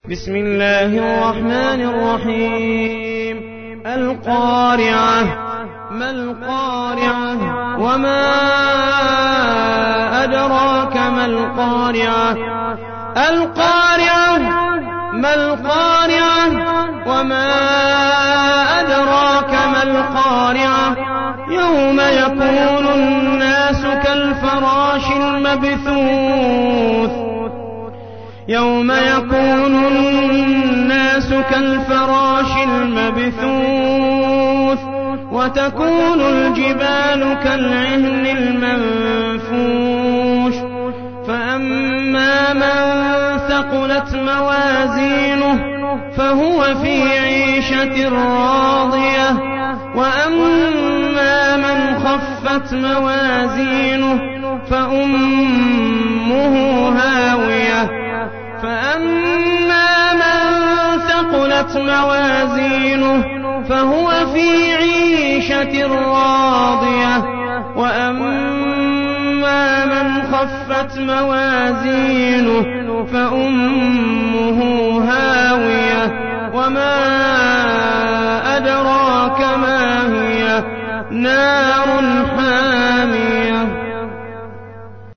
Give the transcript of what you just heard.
بسم الله الرحمن الرحيم القارعة ما القارعة وما أدراك ما القارعة القارعة ما القارعة وما أدراك ما القارعة يوم يكون الناس كالفراش المبثوث يوم يكون الناس كالفراش المبثوث وتكون الجبال كالعهن المنفوش فأما من ثقلت موازينه فهو في عيشة راضية وأما من خفت موازينه فأمه هاوية فأما من ثقلت موازينه فهو في عيشة راضية وأما من خفت موازينه فأمه هاوية وما أدراك ما هي